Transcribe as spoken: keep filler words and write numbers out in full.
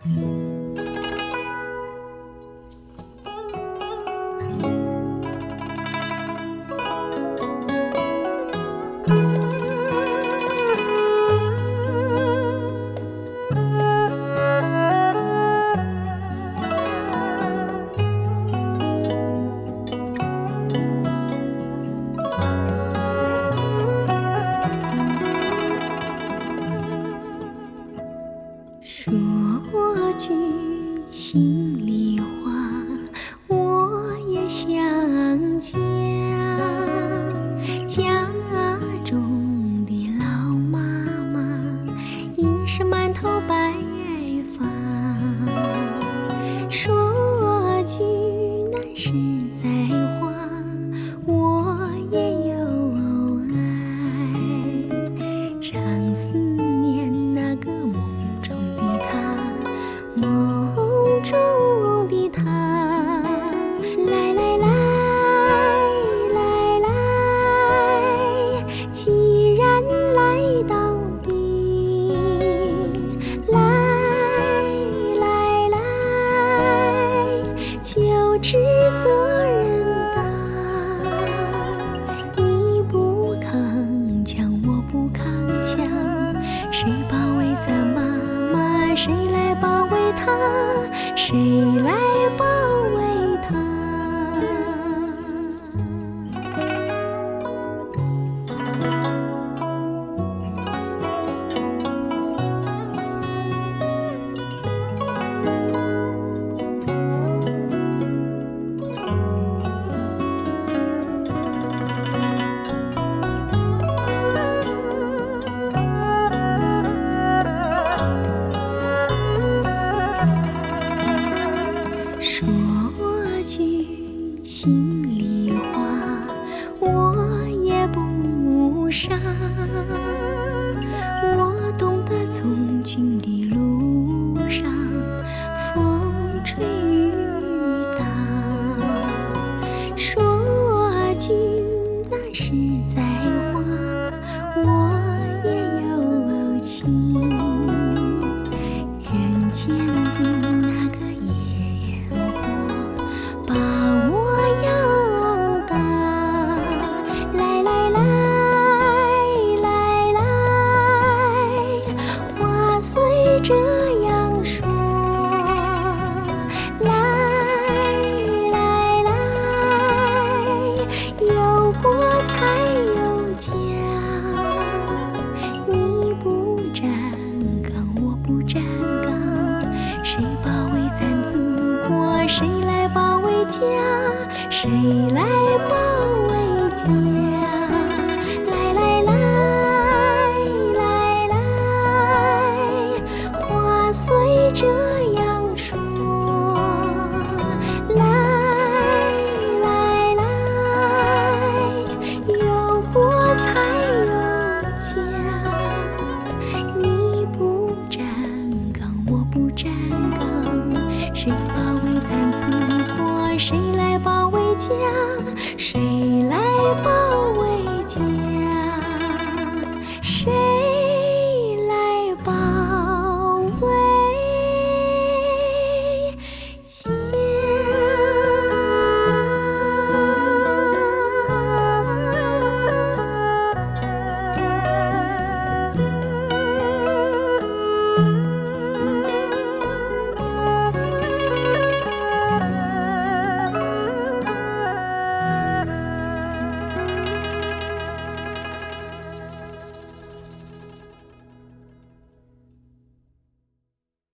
说句心里话，我也想家。家中的老妈妈已是满头白发，说句难实在话，我也有爱。常思念那个梦中的他，梦中的他，来来来来来，既然来到底，来来来，就知责任大。你不扛枪，我不扛枪，谁保卫咱妈妈，谁来保卫她，谁来保卫她。说句心里话，我也不傻，我懂得从军的路上风吹雨打。说句那实在话，我也有情，人间的那个把我养大，来来来来来，话虽这样说，来来来，有国才有家。你不站岗，我不站岗，谁保卫咱祖国，谁来保卫家，谁来保卫家？来来来来来，话虽这样说，来来来，有国才有家。你不站岗，我不站岗，谁保卫咱祖国，谁来保卫家？